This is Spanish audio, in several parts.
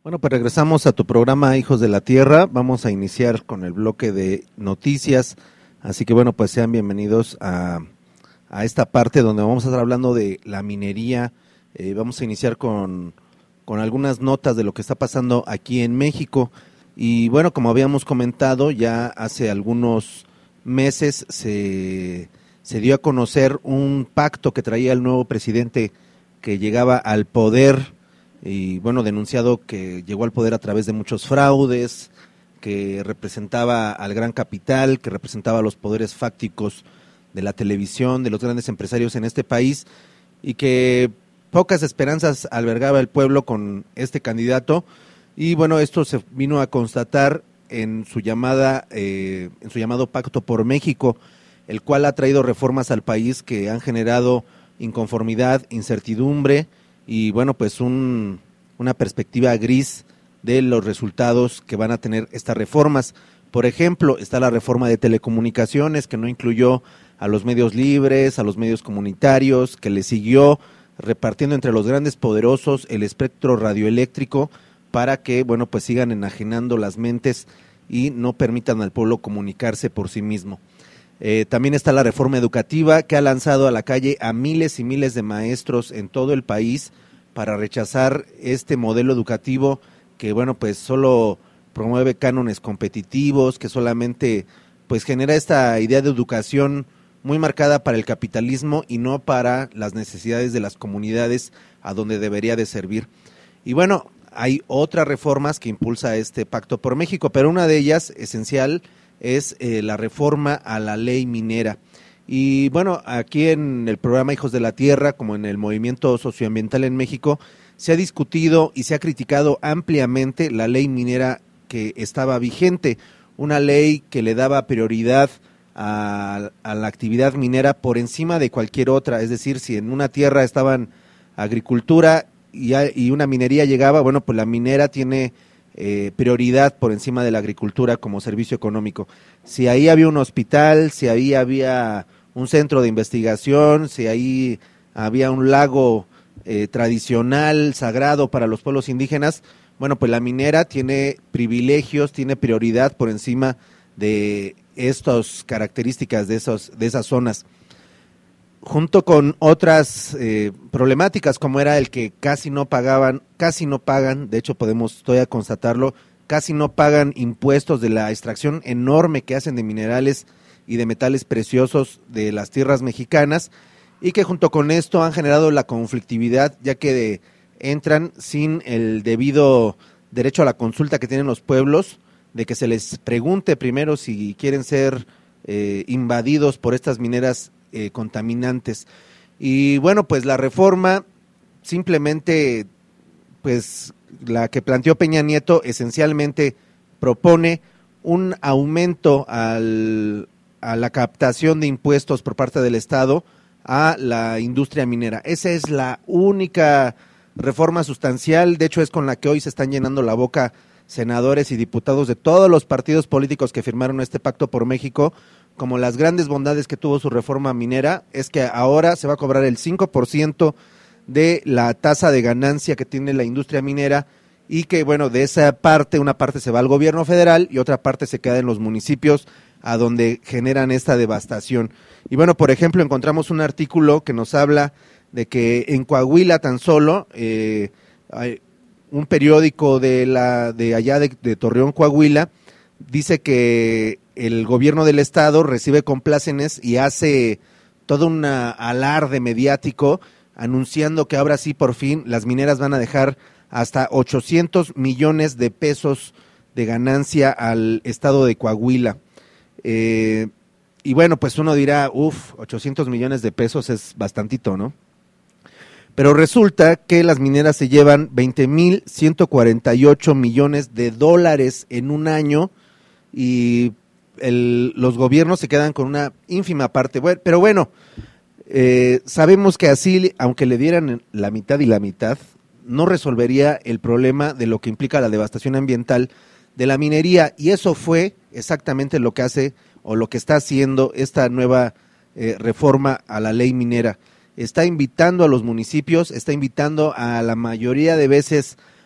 Bueno, pues regresamos a tu programa Hijos de la Tierra. Vamos a iniciar con el bloque de noticias. Así que bueno, pues sean bienvenidos a esta parte donde vamos a estar hablando de la minería. Vamos a iniciar con algunas notas de lo que está pasando aquí en México. Y bueno, como habíamos comentado, ya hace algunos meses se dio a conocer un pacto que traía el nuevo presidente que llegaba al poder. Y bueno, denunciado que llegó al poder a través de muchos fraudes, que representaba al gran capital, que representaba a los poderes fácticos de la televisión, de los grandes empresarios en este país, y que pocas esperanzas albergaba el pueblo con este candidato. Y bueno, esto se vino a constatar en su llamado Pacto por México, el cual ha traído reformas al país que han generado inconformidad, incertidumbre, y bueno, pues una perspectiva gris de los resultados que van a tener estas reformas. Por ejemplo, está la reforma de telecomunicaciones, que no incluyó a los medios libres, a los medios comunitarios, que le siguió repartiendo entre los grandes poderosos el espectro radioeléctrico para que, bueno, pues sigan enajenando las mentes y no permitan al pueblo comunicarse por sí mismo. También está la reforma educativa, que ha lanzado a la calle a miles y miles de maestros en todo el país para rechazar este modelo educativo que, bueno, pues solo promueve cánones competitivos, que solamente pues genera esta idea de educación muy marcada para el capitalismo y no para las necesidades de las comunidades a donde debería de servir. Y bueno, hay otras reformas que impulsa este Pacto por México, pero una de ellas, esencial, es la reforma a la ley minera. Y bueno, aquí en el programa Hijos de la Tierra, como en el movimiento socioambiental en México, se ha discutido y se ha criticado ampliamente la ley minera que estaba vigente, una ley que le daba prioridad a la actividad minera por encima de cualquier otra. Es decir, si en una tierra estaban agricultura y una minería llegaba, bueno, pues la minera tiene prioridad por encima de la agricultura como servicio económico. Si ahí había un hospital, si ahí había un centro de investigación, si ahí había un lago tradicional, sagrado para los pueblos indígenas, bueno, pues la minera tiene privilegios, tiene prioridad por encima de estas características de esas zonas, junto con otras problemáticas, como era el que casi no pagan, de hecho podemos todavía constatarlo, casi no pagan impuestos de la extracción enorme que hacen de minerales y de metales preciosos de las tierras mexicanas, y que junto con esto han generado la conflictividad, ya que entran sin el debido derecho a la consulta que tienen los pueblos, de que se les pregunte primero si quieren ser invadidos por estas mineras contaminantes. Y bueno, pues la reforma simplemente, pues la que planteó Peña Nieto, esencialmente propone un aumento a la captación de impuestos por parte del Estado a la industria minera. Esa es la única reforma sustancial, de hecho es con la que hoy se están llenando la boca senadores y diputados de todos los partidos políticos que firmaron este Pacto por México. Como las grandes bondades que tuvo su reforma minera es que ahora se va a cobrar el 5% de la tasa de ganancia que tiene la industria minera, y que bueno, de esa parte, una parte se va al gobierno federal y otra parte se queda en los municipios a donde generan esta devastación. Y bueno, por ejemplo, encontramos un artículo que nos habla de que en Coahuila tan solo, hay un periódico de allá de Torreón, Coahuila, dice que el gobierno del estado recibe complácenes y hace todo un alarde mediático anunciando que ahora sí por fin las mineras van a dejar hasta 800 millones de pesos de ganancia al estado de Coahuila. Y bueno, pues uno dirá, 800 millones de pesos es bastantito, ¿no? Pero resulta que las mineras se llevan 20,148 millones de dólares en un año, y los gobiernos se quedan con una ínfima parte. Bueno, pero bueno, sabemos que así, aunque le dieran la mitad y la mitad, no resolvería el problema de lo que implica la devastación ambiental de la minería, y eso fue exactamente lo que hace o lo que está haciendo esta nueva reforma a la ley minera. Está invitando a los municipios, está invitando a la mayoría de veces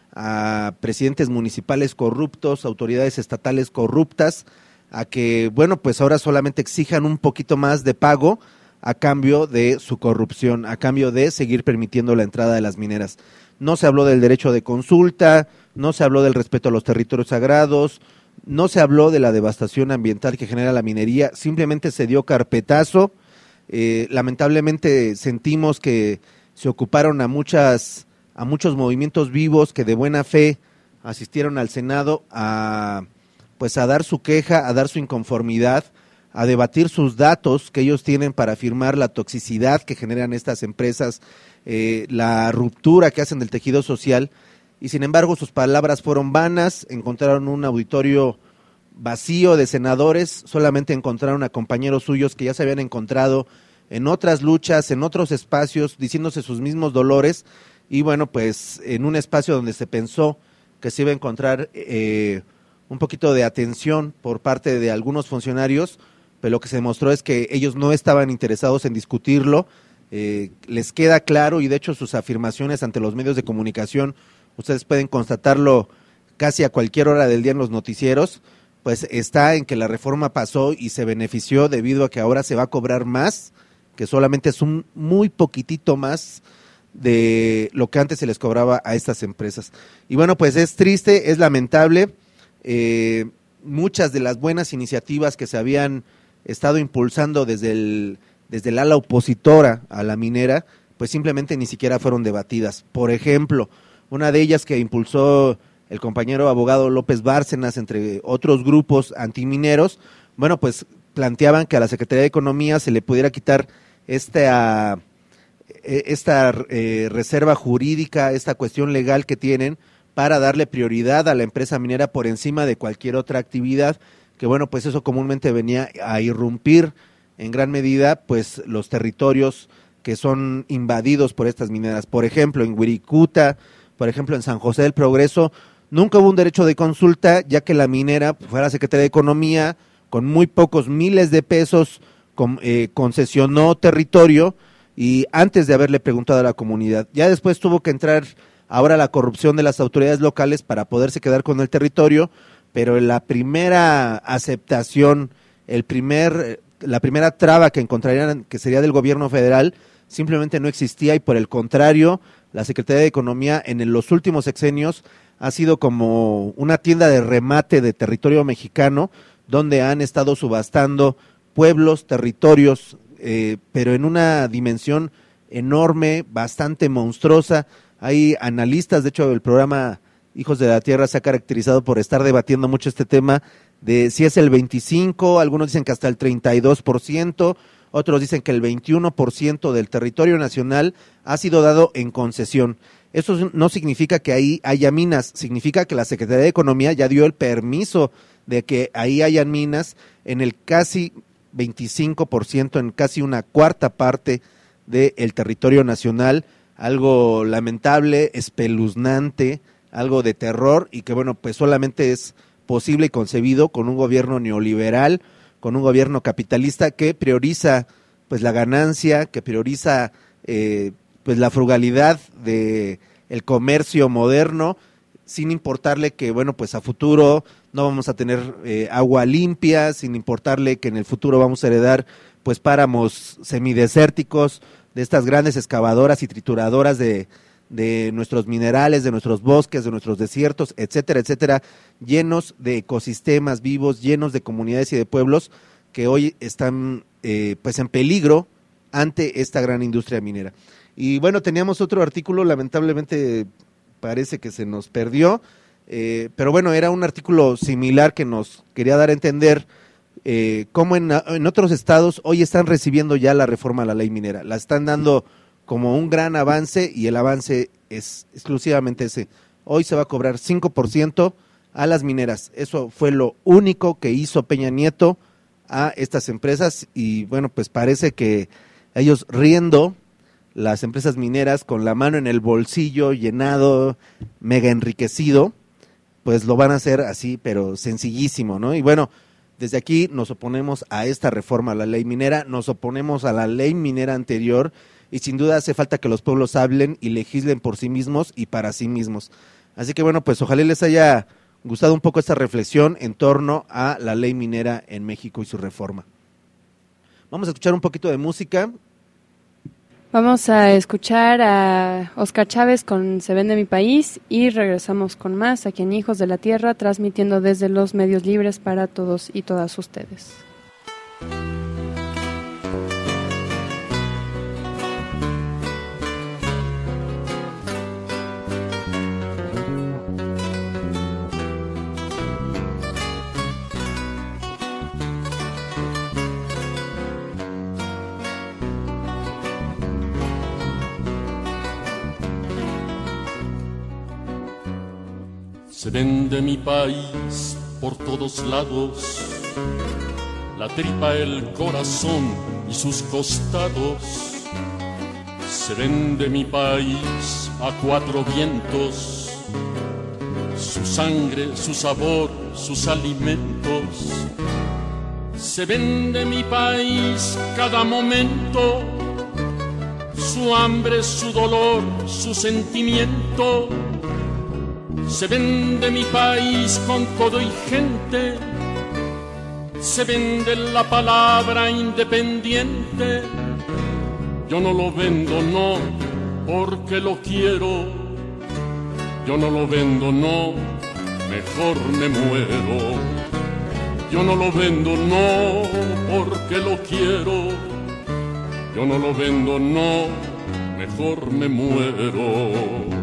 a presidentes municipales corruptos, autoridades estatales corruptas, a que, bueno, pues ahora solamente exijan un poquito más de pago a cambio de su corrupción, a cambio de seguir permitiendo la entrada de las mineras. No se habló del derecho de consulta, no se habló del respeto a los territorios sagrados, no se habló de la devastación ambiental que genera la minería, simplemente se dio carpetazo. Lamentablemente sentimos que se ocuparon a muchos movimientos vivos que de buena fe asistieron al Senado a dar su queja, a dar su inconformidad, a debatir sus datos que ellos tienen para afirmar la toxicidad que generan estas empresas, la ruptura que hacen del tejido social, y sin embargo sus palabras fueron vanas. Encontraron un auditorio vacío de senadores, solamente encontraron a compañeros suyos que ya se habían encontrado en otras luchas, en otros espacios, diciéndose sus mismos dolores, y bueno, pues en un espacio donde se pensó que se iba a encontrar un poquito de atención por parte de algunos funcionarios, pero lo que se demostró es que ellos no estaban interesados en discutirlo. Les queda claro, y de hecho sus afirmaciones ante los medios de comunicación, ustedes pueden constatarlo casi a cualquier hora del día en los noticieros, pues está en que la reforma pasó y se benefició debido a que ahora se va a cobrar más, que solamente es un muy poquitito más de lo que antes se les cobraba a estas empresas. Y bueno, pues es triste, es lamentable. Muchas de las buenas iniciativas que se habían estado impulsando desde el ala opositora a la minera, pues simplemente ni siquiera fueron debatidas. Por ejemplo, una de ellas que impulsó el compañero abogado López Bárcenas, entre otros grupos antimineros, bueno, pues planteaban que a la Secretaría de Economía se le pudiera quitar esta reserva jurídica, esta cuestión legal que tienen para darle prioridad a la empresa minera por encima de cualquier otra actividad, que bueno, pues eso comúnmente venía a irrumpir en gran medida pues los territorios que son invadidos por estas mineras. Por ejemplo, en Wirikuta, por ejemplo, en San José del Progreso, nunca hubo un derecho de consulta, ya que la minera fue a la Secretaría de Economía, con muy pocos miles de pesos, concesionó territorio, y antes de haberle preguntado a la comunidad. Ya después tuvo que entrar ahora la corrupción de las autoridades locales para poderse quedar con el territorio, pero la primera aceptación, la primera traba que encontrarían, que sería del gobierno federal, simplemente no existía, y por el contrario, la Secretaría de Economía en los últimos sexenios ha sido como una tienda de remate de territorio mexicano, donde han estado subastando pueblos, territorios, pero en una dimensión enorme, bastante monstruosa. Hay analistas, de hecho el programa Hijos de la Tierra se ha caracterizado por estar debatiendo mucho este tema de si es el 25%, algunos dicen que hasta el 32%, otros dicen que el 21% del territorio nacional ha sido dado en concesión. Eso no significa que ahí haya minas, significa que la Secretaría de Economía ya dio el permiso de que ahí hayan minas en el casi 25%, en casi una cuarta parte del territorio nacional, algo lamentable, espeluznante, algo de terror, y que bueno, pues solamente es posible y concebido con un gobierno neoliberal, con un gobierno capitalista que prioriza pues la ganancia, que prioriza pues la frugalidad de el comercio moderno, sin importarle que bueno, pues a futuro no vamos a tener agua limpia, sin importarle que en el futuro vamos a heredar pues páramos semidesérticos de estas grandes excavadoras y trituradoras de nuestros minerales, de nuestros bosques, de nuestros desiertos, etcétera, etcétera, llenos de ecosistemas vivos, llenos de comunidades y de pueblos que hoy están pues en peligro ante esta gran industria minera. Y bueno, teníamos otro artículo, lamentablemente parece que se nos perdió, pero bueno, era un artículo similar que nos quería dar a entender cómo en otros estados hoy están recibiendo ya la reforma a la ley minera, la están dando como un gran avance, y el avance es exclusivamente ese. Hoy se va a cobrar 5% a las mineras. Eso fue lo único que hizo Peña Nieto a estas empresas, y bueno, pues parece que ellos riendo, las empresas mineras con la mano en el bolsillo llenado, mega enriquecido, pues lo van a hacer así, pero sencillísimo, ¿no? Y bueno, desde aquí nos oponemos a esta reforma a la ley minera, nos oponemos a la ley minera anterior, y sin duda hace falta que los pueblos hablen y legislen por sí mismos y para sí mismos. Así que bueno, pues ojalá les haya gustado un poco esta reflexión en torno a la ley minera en México y su reforma. Vamos a escuchar un poquito de música. Vamos a escuchar a Oscar Chávez con Se Vende Mi País y regresamos con más aquí en Hijos de la Tierra, transmitiendo desde los medios libres para todos y todas ustedes. Se vende mi país por todos lados, la tripa, el corazón y sus costados. Se vende mi país a cuatro vientos, su sangre, su sabor, sus alimentos. Se vende mi país cada momento, su hambre, su dolor, su sentimiento. Se vende mi país con todo y gente, se vende la palabra independiente. Yo no lo vendo, no, porque lo quiero. Yo no lo vendo, no, mejor me muero. Yo no lo vendo, no, porque lo quiero. Yo no lo vendo, no, mejor me muero.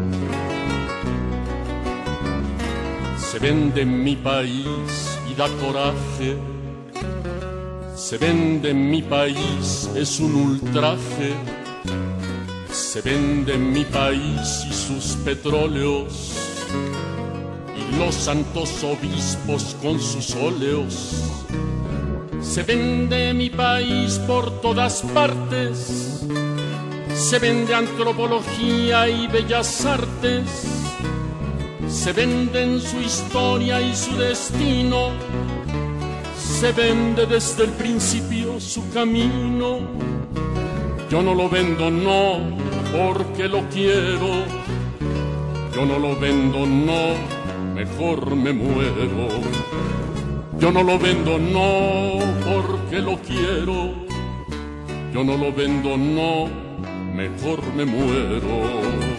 Se vende mi país y da coraje, se vende mi país, es un ultraje. Se vende mi país y sus petróleos, y los santos obispos con sus óleos. Se vende mi país por todas partes, se vende antropología y bellas artes. Se venden su historia y su destino, se vende desde el principio su camino. Yo no lo vendo, no, porque lo quiero. Yo no lo vendo, no, mejor me muero. Yo no lo vendo, no, porque lo quiero. Yo no lo vendo, no, mejor me muero.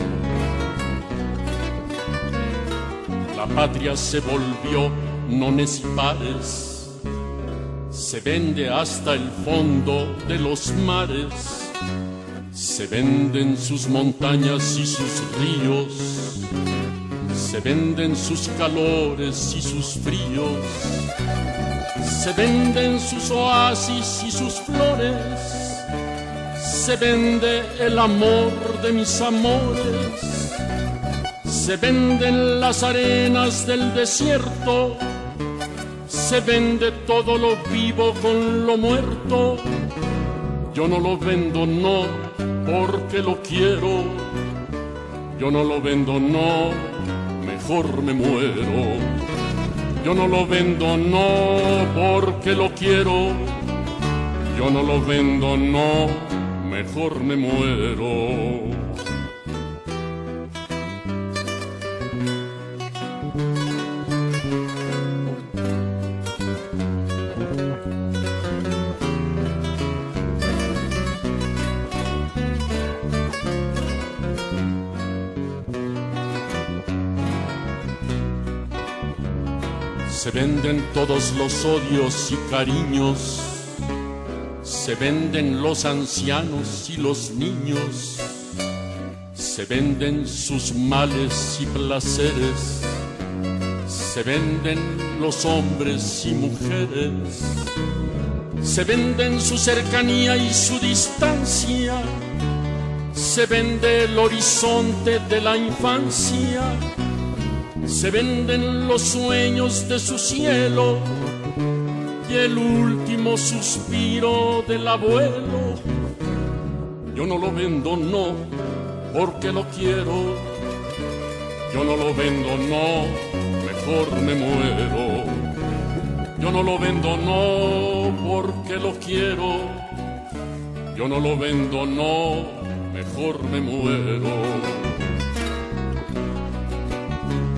La patria se volvió nones y pares, se vende hasta el fondo de los mares. Se venden sus montañas y sus ríos, se venden sus calores y sus fríos. Se venden sus oasis y sus flores, se vende el amor de mis amores. Se venden las arenas del desierto, se vende todo lo vivo con lo muerto. Yo no lo vendo, no, porque lo quiero. Yo no lo vendo, no, mejor me muero. Yo no lo vendo, no, porque lo quiero. Yo no lo vendo, no, mejor me muero. Se venden todos los odios y cariños, se venden los ancianos y los niños, se venden sus males y placeres, se venden los hombres y mujeres, se venden su cercanía y su distancia, se vende el horizonte de la infancia. Se venden los sueños de su cielo y el último suspiro del abuelo. Yo no lo vendo, no, porque lo quiero. Yo no lo vendo, no, mejor me muero. Yo no lo vendo, no, porque lo quiero. Yo no lo vendo, no, mejor me muero.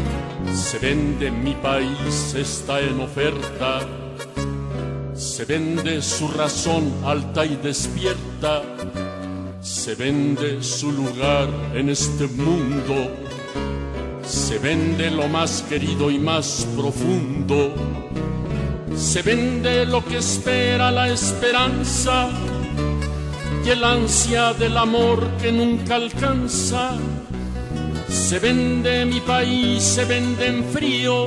Se vende mi país, está en oferta. Se vende su razón alta y despierta. Se vende su lugar en este mundo. Se vende lo más querido y más profundo. Se vende lo que espera la esperanza y el ansia del amor que nunca alcanza. Se vende mi país, se vende en frío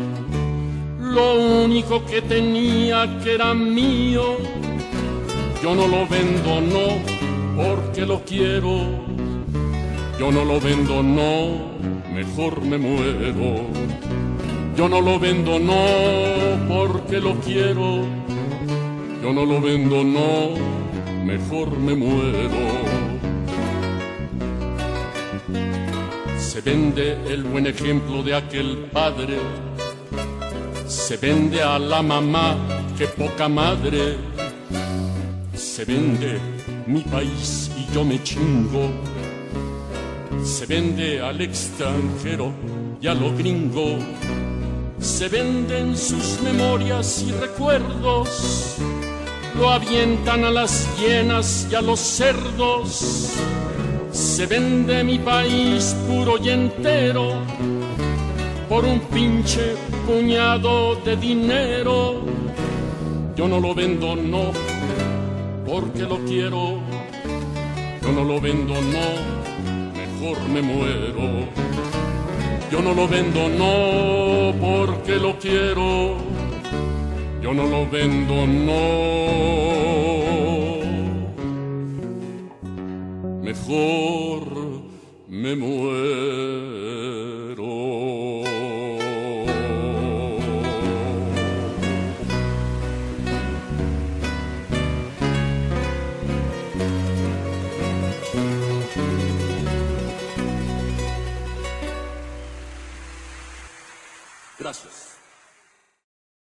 lo único que tenía que era mío. Yo no lo vendo, no, porque lo quiero. Yo no lo vendo, no, mejor me muero. Yo no lo vendo, no, porque lo quiero. Yo no lo vendo, no, mejor me muero. Se vende el buen ejemplo de aquel padre. Se vende a la mamá, que poca madre. Se vende mi país y yo me chingo. Se vende al extranjero y a lo gringo. Se venden sus memorias y recuerdos. Lo avientan a las hienas y a los cerdos. Se vende mi país puro y entero por un pinche puñado de dinero. Yo no lo vendo, no, porque lo quiero. Yo no lo vendo, no, mejor me muero. Yo no lo vendo, no, porque lo quiero. Yo no lo vendo, no, mejor me muero. Gracias.